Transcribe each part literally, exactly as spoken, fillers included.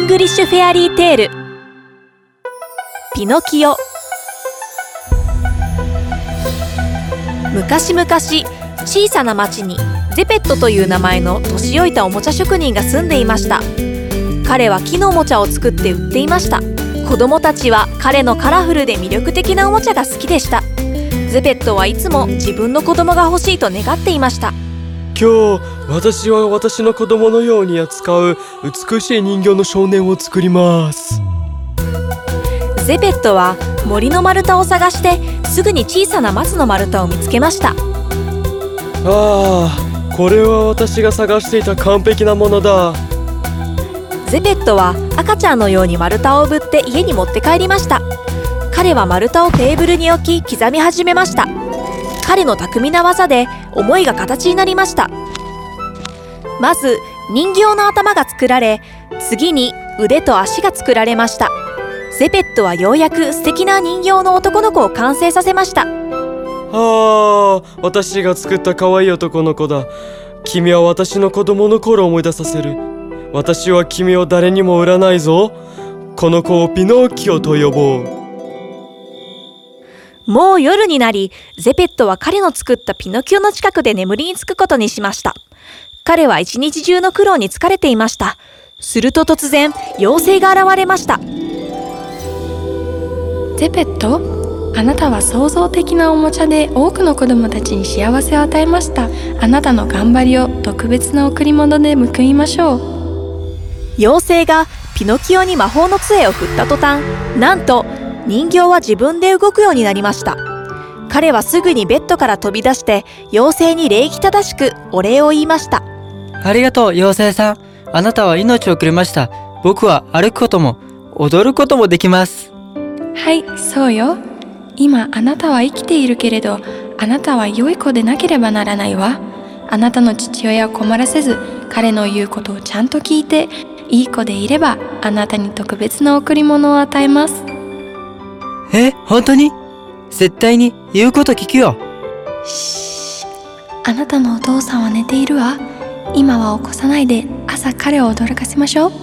ングリッシュフェアリーテールピノキオ。昔々小さな町にゼペットという名前の年老いたおもちゃ職人が住んでいました。彼は木のおもちゃを作って売っていました。子供たちは彼のカラフルで魅力的なおもちゃが好きでした。ゼペットはいつも自分の子供が欲しいと願っていました。 今日私は私の子供のように扱う美しい人形の少年を作ります。 ゼペットは森の丸太を探してすぐに小さな松の丸太を見つけました。 ああ、これは私が探していた完璧なものだ。 ゼペットは赤ちゃんのように丸太をぶって家に持って帰りました。彼は丸太をテーブルに置き刻み始めました。彼の巧みな技で思いが形になりました。まず人形の頭が作られ、次に腕と足が作られました。ゼペットはようやく素敵な人形の男の子を完成させました。 はあ、私が作った可愛い男の子だ。君は私の子供の頃を思い出させる。私は君を誰にも売らないぞ。この子をピノッキオと呼ぼう。 もう夜になり、ゼペットは彼の作ったピノキオの近くで眠りにつくことにしました。彼は一日中の苦労に疲れていました。すると突然、妖精が現れました。 ゼペット、あなたは創造的なおもちゃで多くの子供たちに幸せを与えました。あなたの頑張りを特別な贈り物で報いましょう。 妖精がピノキオに魔法の杖を振った途端、なんと人形は自分で動くようになりました。彼はすぐにベッドから飛び出して妖精に礼儀正しくお礼を言いました。 ありがとう、妖精さん。あなたは命をくれました。僕は歩くことも踊ることもできます。 はい、そうよ。今あなたは生きているけれど、あなたは良い子でなければならないわ。あなたの父親を困らせず、彼の言うことをちゃんと聞いていい子でいれば、あなたに特別な贈り物を与えます。 え、本当に？絶対に言うこと聞くよ。 しー、あなたのお父さんは寝ているわ。今は起こさないで、朝彼を驚かせましょう。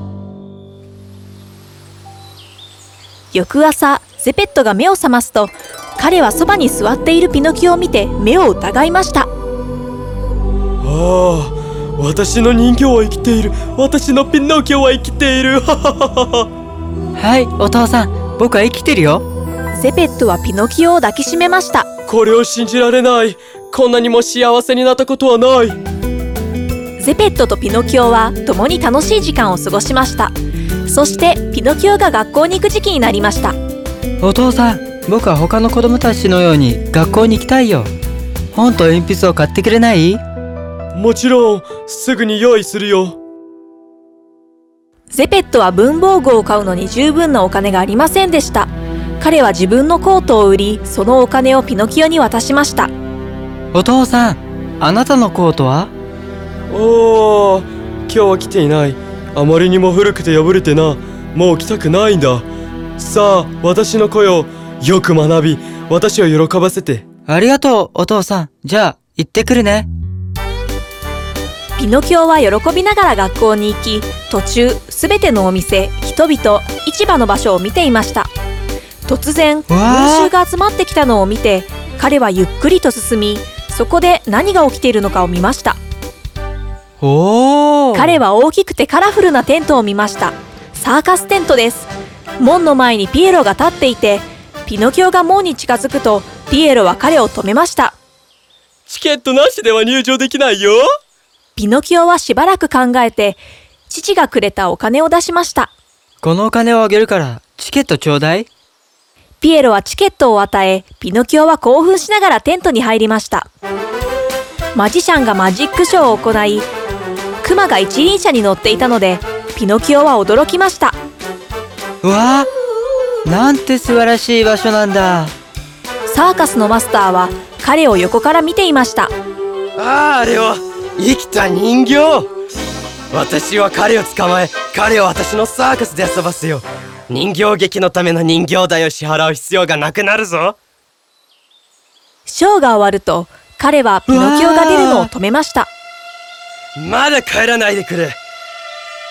翌朝、ゼペットが目を覚ますと、彼はそばに座っているピノキオを見て目を疑いました。ああ、私の人形は生きている。私のピノキオは生きている。 はい、お父さん、僕は生きてるよ。 ゼペットはピノキオを抱きしめました。 これを信じられない。こんなにも幸せになったことはない。 ゼペットとピノキオは共に楽しい時間を過ごしました。そしてピノキオが学校に行く時期になりました。 お父さん、僕は他の子供たちのように学校に行きたいよ。本と鉛筆を買ってくれない？ もちろん、すぐに用意するよ。 ゼペットは文房具を買うのに十分なお金がありませんでした。彼は自分のコートを売り、そのお金をピノキオに渡しました。 お父さん、あなたのコートは？ おー、今日は来ていない。あまりにも古くて破れてな。もう来たくないんだ。さあ、私の声をよく学び、私を喜ばせて。 ありがとう、お父さん。じゃあ、行ってくるね。 ピノキオは喜びながら学校に行き、途中すべてのお店、人々、市場の場所を見ていました。突然群衆が集まってきたのを見て、彼はゆっくりと進み、そこで何が起きているのかを見ました。 おー、 彼は大きくてカラフルなテントを見ました。サーカステントです。門の前にピエロが立っていて、ピノキオが門に近づくとピエロは彼を止めました。 チケットなしでは入場できないよ。 ピノキオはしばらく考えて、父がくれたお金を出しました。 このお金をあげるからチケットちょうだい。 ピエロはチケットを与え、ピノキオは興奮しながらテントに入りました。マジシャンがマジックショーを行い、クマが一輪車に乗っていたので、ピノキオは驚きました。 うわー、なんて素晴らしい場所なんだ。 サーカスのマスターは彼を横から見ていました。 ああ、あれは生きた人形。私は彼を捕まえ、彼を私のサーカスで遊ばせよう。人形劇のための人形代を支払う必要がなくなるぞ。 ショーが終わると、彼はピノキオが出るのを止めました。 まだ帰らないでくれ。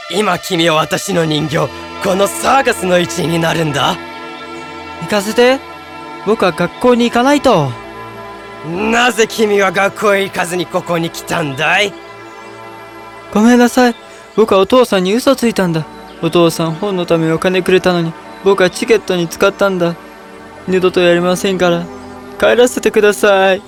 今君は私の人形、このサーカスの一員になるんだ。 行かせて。僕は学校に行かないと。 なぜ君は学校へ行かずにここに来たんだい？ ごめんなさい。僕はお父さんに嘘ついたんだ。お父さん本のためにお金くれたのに、僕はチケットに使ったんだ。二度とやりませんから、帰らせてください。 う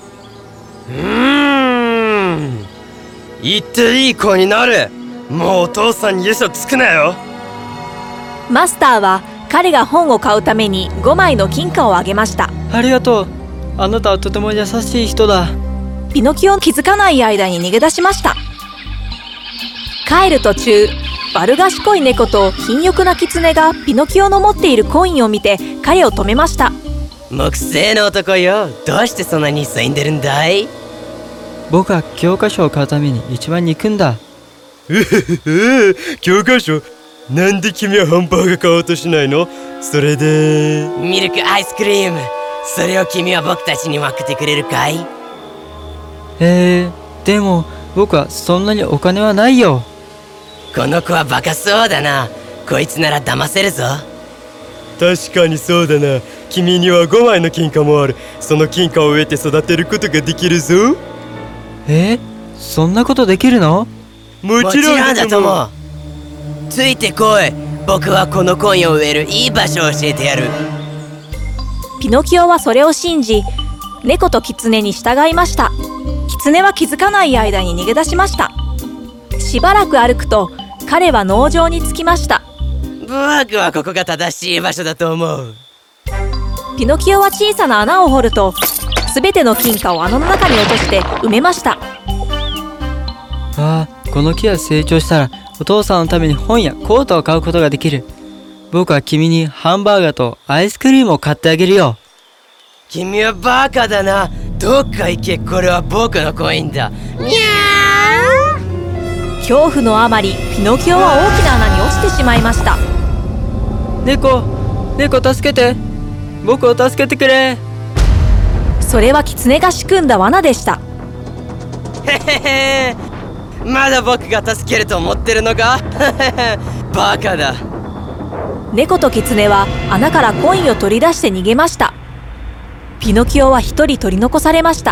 ーん。言っていい子になる。もうお父さんに嘘つくなよ。 マスターは彼が本を買うためにごまいの金貨をあげました。 ありがとう。あなたはとても優しい人だ。 ピノキオ気づかない間に逃げ出しました。帰る途中、悪賢い猫と貧欲な狐がピノキオの持っているコインを見て彼を止めました。 木製の男よ、どうしてそんなに急いでるんだい？ 僕は教科書を買うために市場に行くんだ。 うふふふ、教科書？なんで君はハンバーガー買おうとしないの？それでミルクアイスクリーム、それを君は僕たちに分けてくれるかい？ えー、でも僕はそんなにお金はないよ。 この子はバカそうだな。こいつなら騙せるぞ。 確かにそうだな。君にはごまいの金貨もある。その金貨を植えて育てることができるぞ。 えー、そんなことできるの？ もちろんだとも。 ついてこい。僕はこのコインを植えるいい場所を教えてやる。 ピノキオはそれを信じ、猫と狐に従いました。狐は気づかない間に逃げ出しました。しばらく歩くと彼は農場に着きました。 僕はここが正しい場所だと思う。 ピノキオは小さな穴を掘ると、すべての金貨を穴の中に落として埋めました。 ああ、この木が成長したらお父さんのために本やコートを買うことができる。僕は君にハンバーガーとアイスクリームを買ってあげるよ。 君はバカだな。どっか行け。これは僕のコインだ。にゃー。 恐怖のあまりピノキオは大きな穴に落ちてしまいました。 猫、猫助けて。僕を助けてくれ。 それは狐が仕組んだ罠でした。 へへへ。まだ僕が助けると思ってるのか？バカだ。 猫と狐は穴からコインを取り出して逃げました。ピノキオは一人取り残されました。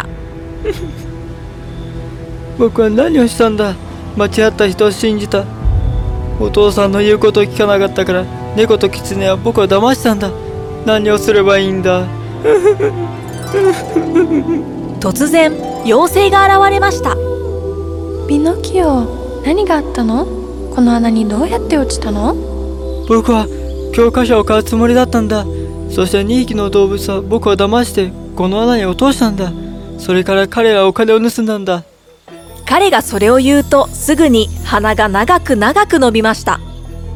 僕は何をしたんだ。間違った人を信じた。お父さんの言うことを聞かなかったから猫と狐は僕を騙したんだ。何をすればいいんだ。 突然妖精が現れました。 ピノキオ、何があったの？この穴にどうやって落ちたの？ 僕は教科書を買うつもりだったんだ。そしてにひきの動物は僕を騙してこの穴に落としたんだ。それから彼らはお金を盗んだんだ。 彼がそれを言うとすぐに鼻が長く長く伸びました。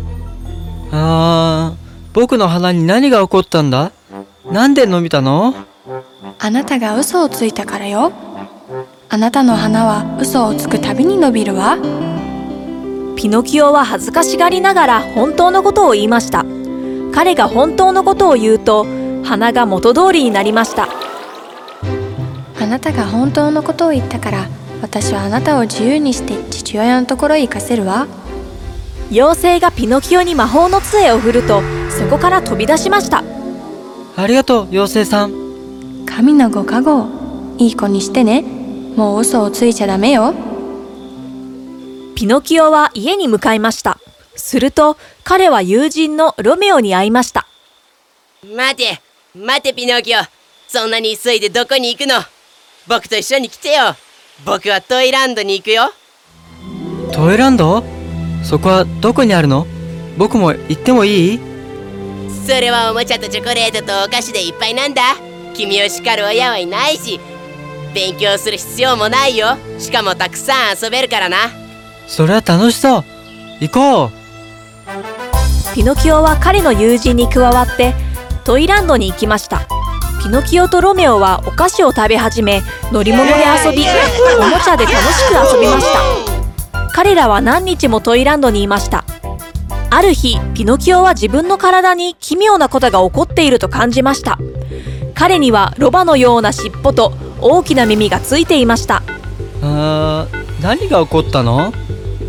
あー、僕の鼻に何が起こったんだ？なんで伸びたの？ あなたが嘘をついたからよ。あなたの鼻は嘘をつくたびに伸びるわ。 ピノキオは恥ずかしがりながら本当のことを言いました。彼が本当のことを言うと鼻が元通りになりました。 あなたが本当のことを言ったから私はあなたを自由にして父親のところへ行かせるわ。 妖精がピノキオに魔法の杖を振るとそこから飛び出しました。 ありがとう、妖精さん。 神のご加護、いい子にしてね。もう嘘をついちゃダメよ。 ピノキオは家に向かいました。すると彼は友人のロメオに会いました。 待て待てピノキオ、そんなに急いでどこに行くの？僕と一緒に来てよ。僕はトイランドに行くよ。 トイランド？そこはどこにあるの？僕も行ってもいい？ それはおもちゃとチョコレートとお菓子でいっぱいなんだ。君を叱る親はいないし勉強する必要もないよ。しかもたくさん遊べるからな。 それは楽しそう。行こう。 ピノキオは彼の友人に加わってトイランドに行きました。ピノキオとロメオはお菓子を食べ始め、乗り物で遊び、おもちゃで楽しく遊びました。彼らは何日もトイランドにいました。ある日、ピノキオは自分の体に奇妙なことが起こっていると感じました。彼にはロバのような尻尾と大きな耳がついていました。 あー、何が起こったの？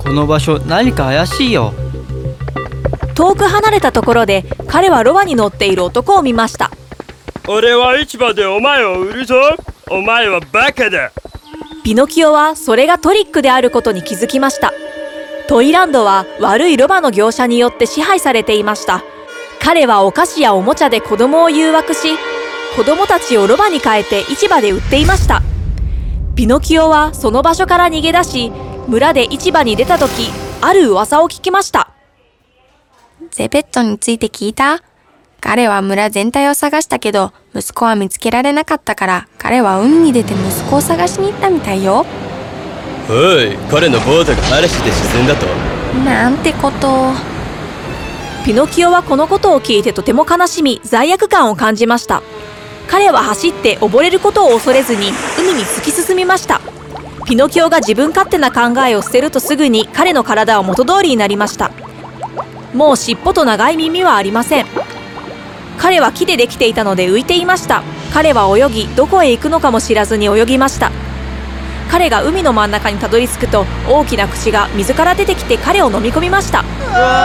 この場所何か怪しいよ。 遠く離れたところで彼はロバに乗っている男を見ました。 俺は市場でお前を売るぞ。お前はバカだ。 ピノキオはそれがトリックであることに気づきました。トイランドは悪いロバの業者によって支配されていました。彼はお菓子やおもちゃで子供を誘惑し、子供たちをロバに変えて市場で売っていました。ピノキオはその場所から逃げ出し、村で市場に出た時、ある噂を聞きました。 ゼペットについて聞いた？彼は村全体を探したけど、息子は見つけられなかったから、彼は海に出て息子を探しに行ったみたいよ。 おい、彼のボートが嵐で沈んだと。 なんてことを。 ピノキオはこのことを聞いてとても悲しみ、罪悪感を感じました。彼は走って溺れることを恐れずに海に突き進みました。ピノキオが自分勝手な考えを捨てるとすぐに彼の体は元通りになりました。もう尻尾と長い耳はありません。彼は木でできていたので浮いていました。彼は泳ぎ、どこへ行くのかも知らずに泳ぎました。彼が海の真ん中にたどり着くと、大きな口が水から出てきて彼を飲み込みました。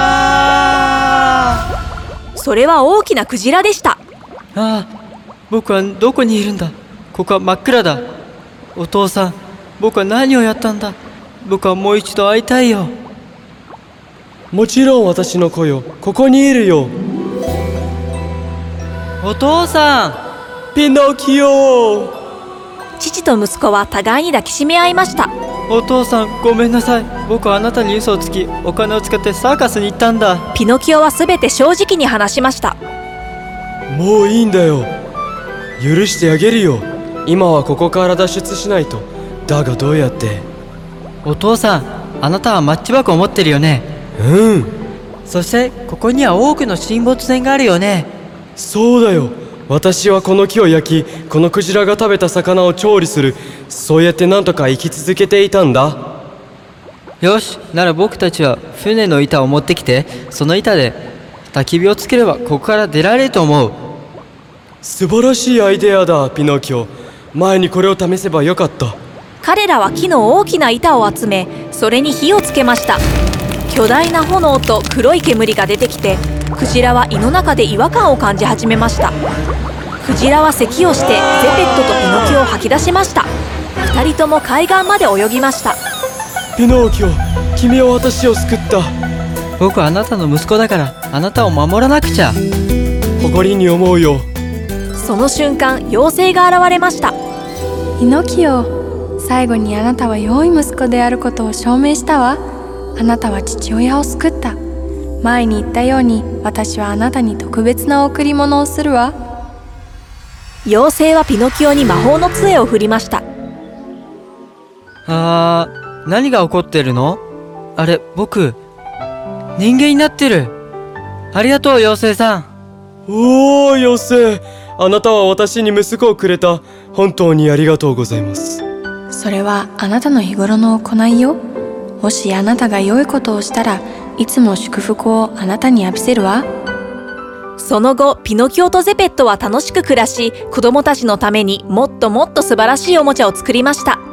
それは大きなクジラでした。 ああ、僕はどこにいるんだ。ここは真っ暗だ。お父さん、僕は何をやったんだ。僕はもう一度会いたいよ。 もちろん私の子よ、ここにいるよ。 お父さん。 ピノキオ。 父と息子は互いに抱きしめ合いました。 お父さん、ごめんなさい。僕はあなたに嘘をつき、お金を使ってサーカスに行ったんだ。 ピノキオはすべて正直に話しました。 もういいんだよ。許してあげるよ。今はここから脱出しないと。だがどうやって？ お父さん、あなたはマッチ箱を持ってるよね。 うん。 そしてここには多くの沈没船があるよね。 そうだよ。私はこの木を焼き、このクジラが食べた魚を調理する。そうやってなんとか生き続けていたんだ。 よし、なら僕たちは船の板を持ってきて、その板で焚き火をつければここから出られると思う。 素晴らしいアイデアだ、ピノキオ。前にこれを試せばよかった。 彼らは木の大きな板を集め、それに火をつけました。巨大な炎と黒い煙が出てきて、クジラは胃の中で違和感を感じ始めました。クジラは咳をしてゼペットとピノキオを吐き出しました。二人とも海岸まで泳ぎました。 ピノキオ、君は私を救った。 僕はあなたの息子だから、あなたを守らなくちゃ。 誇りに思うよ。 その瞬間、妖精が現れました。 ピノキオ、最後にあなたは良い息子であることを証明したわ。あなたは父親を救った。前に言ったように、私はあなたに特別な贈り物をするわ。 妖精はピノキオに魔法の杖を振りました。 あー、何が起こってるの？あれ、僕人間になってる。ありがとう、妖精さん。 おー、妖精。あなたは私に息子をくれた。本当にありがとうございます。 それはあなたの日頃の行いよ。もしあなたが良いことをしたら、いつも祝福をあなたに浴びせるわ。 その後、ピノキオとゼペットは楽しく暮らし、子供たちのためにもっともっと素晴らしいおもちゃを作りました。